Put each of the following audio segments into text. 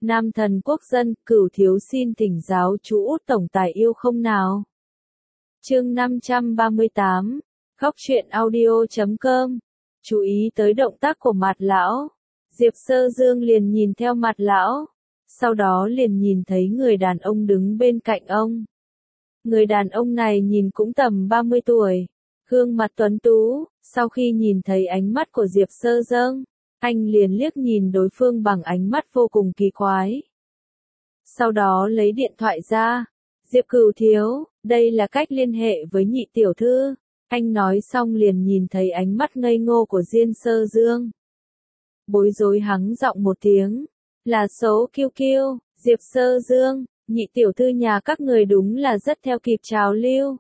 Nam thần quốc dân, Cửu thiếu xin thỉnh giáo chú Út tổng tài yêu không nào. Chương 538, Góc truyện audio.com. Chú ý tới động tác của Mạt lão. Diệp Sơ Dương liền nhìn theo Mạt lão, sau đó liền nhìn thấy người đàn ông đứng bên cạnh ông. Người đàn ông này nhìn cũng tầm 30 tuổi, gương mặt tuấn tú. Sau khi nhìn thấy ánh mắt của Diệp Sơ Dương, anh liền liếc nhìn đối phương bằng ánh mắt vô cùng kỳ quái. Sau đó lấy điện thoại ra. Diệp Cửu thiếu, đây là cách liên hệ với nhị tiểu thư. Anh nói xong liền nhìn thấy ánh mắt ngây ngô của Diên Sơ Dương. Bối rối hắng giọng một tiếng. Là số kiêu kiêu, Diệp Sơ Dương, nhị tiểu thư nhà các người đúng là rất theo kịp trào lưu.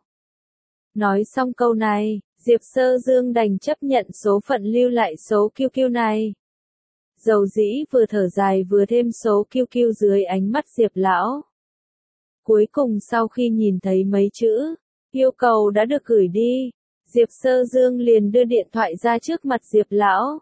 Nói xong câu này, Diệp Sơ Dương đành chấp nhận số phận lưu lại số kiêu kiêu này. Dầu dĩ vừa thở dài vừa thêm số kiêu kiêu dưới ánh mắt Diệp lão. Cuối cùng sau khi nhìn thấy mấy chữ, yêu cầu đã được gửi đi, Diệp Sơ Dương liền đưa điện thoại ra trước mặt Diệp lão.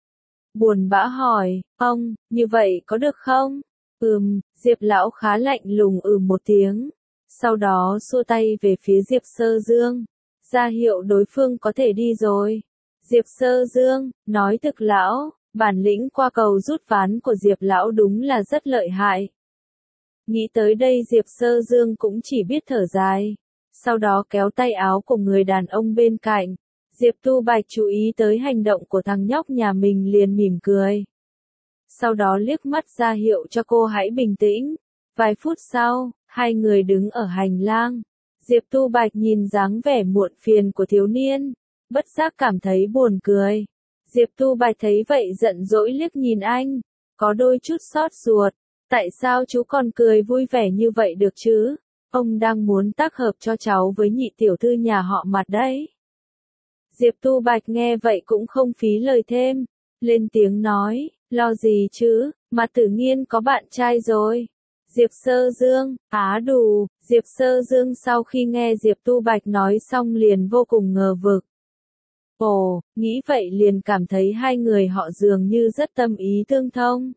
Buồn bã hỏi, ông, như vậy có được không? Diệp lão khá lạnh lùng một tiếng. Sau đó xua tay về phía Diệp Sơ Dương, ra hiệu đối phương có thể đi rồi. Diệp Sơ Dương, nói thực lão, bản lĩnh qua cầu rút ván của Diệp lão đúng là rất lợi hại. Nghĩ tới đây Diệp Sơ Dương cũng chỉ biết thở dài. Sau đó kéo tay áo của người đàn ông bên cạnh. Diệp Tu Bạch chú ý tới hành động của thằng nhóc nhà mình liền mỉm cười. Sau đó liếc mắt ra hiệu cho cô hãy bình tĩnh. Vài phút sau, hai người đứng ở hành lang. Diệp Tu Bạch nhìn dáng vẻ muộn phiền của thiếu niên, bất giác cảm thấy buồn cười. Diệp Tu Bạch thấy vậy giận dỗi liếc nhìn anh, có đôi chút xót ruột. Tại sao chú còn cười vui vẻ như vậy được chứ? Ông đang muốn tác hợp cho cháu với nhị tiểu thư nhà họ Mạt đấy. Diệp Tu Bạch nghe vậy cũng không phí lời thêm, lên tiếng nói, lo gì chứ, Mạt Tử Nghiên có bạn trai rồi. Diệp Sơ Dương, đủ, Diệp Sơ Dương sau khi nghe Diệp Tu Bạch nói xong liền vô cùng ngờ vực. Ồ, nghĩ vậy liền cảm thấy hai người họ dường như rất tâm ý tương thông.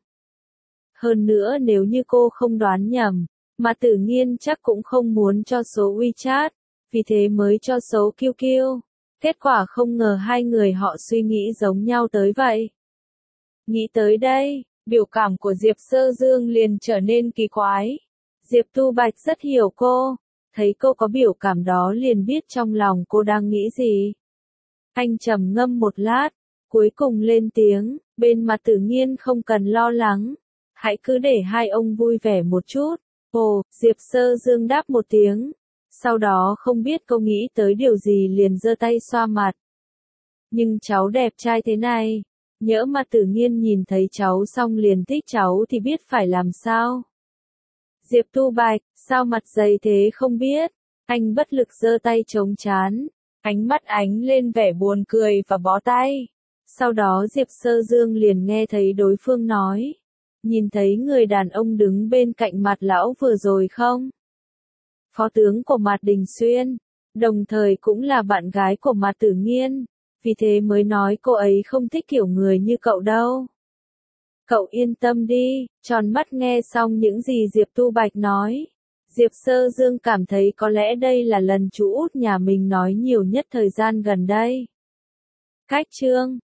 Hơn nữa nếu như cô không đoán nhầm, mà Tử Nghiên chắc cũng không muốn cho số WeChat, vì thế mới cho số QQ. Kết quả không ngờ hai người họ suy nghĩ giống nhau tới vậy. Nghĩ tới đây, biểu cảm của Diệp Sơ Dương liền trở nên kỳ quái. Diệp Tu Bạch rất hiểu cô, thấy cô có biểu cảm đó liền biết trong lòng cô đang nghĩ gì. Anh trầm ngâm một lát, cuối cùng lên tiếng, bên Mạt Tử Nghiên không cần lo lắng, hãy cứ để hai ông vui vẻ một chút. Ồ, Diệp Sơ Dương đáp một tiếng, sau đó không biết cô nghĩ tới điều gì liền giơ tay xoa mặt. Nhưng cháu đẹp trai thế này, nhỡ Mạt Tử Nghiên nhìn thấy cháu xong liền thích cháu thì biết phải làm sao. Diệp Tu Bạch, sao mặt dày thế không biết, anh bất lực giơ tay chống trán, ánh mắt ánh lên vẻ buồn cười và bó tay. Sau đó Diệp Sơ Dương liền nghe thấy đối phương nói, nhìn thấy người đàn ông đứng bên cạnh Mạt lão vừa rồi không? Phó tướng của Mạt Đình Xuyên, đồng thời cũng là bạn gái của Mạt Tử Nghiên, vì thế mới nói cô ấy không thích kiểu người như cậu đâu. Cậu yên tâm đi, tròn mắt nghe xong những gì Diệp Tu Bạch nói. Diệp Sơ Dương cảm thấy có lẽ đây là lần chú út nhà mình nói nhiều nhất thời gian gần đây. Cách chương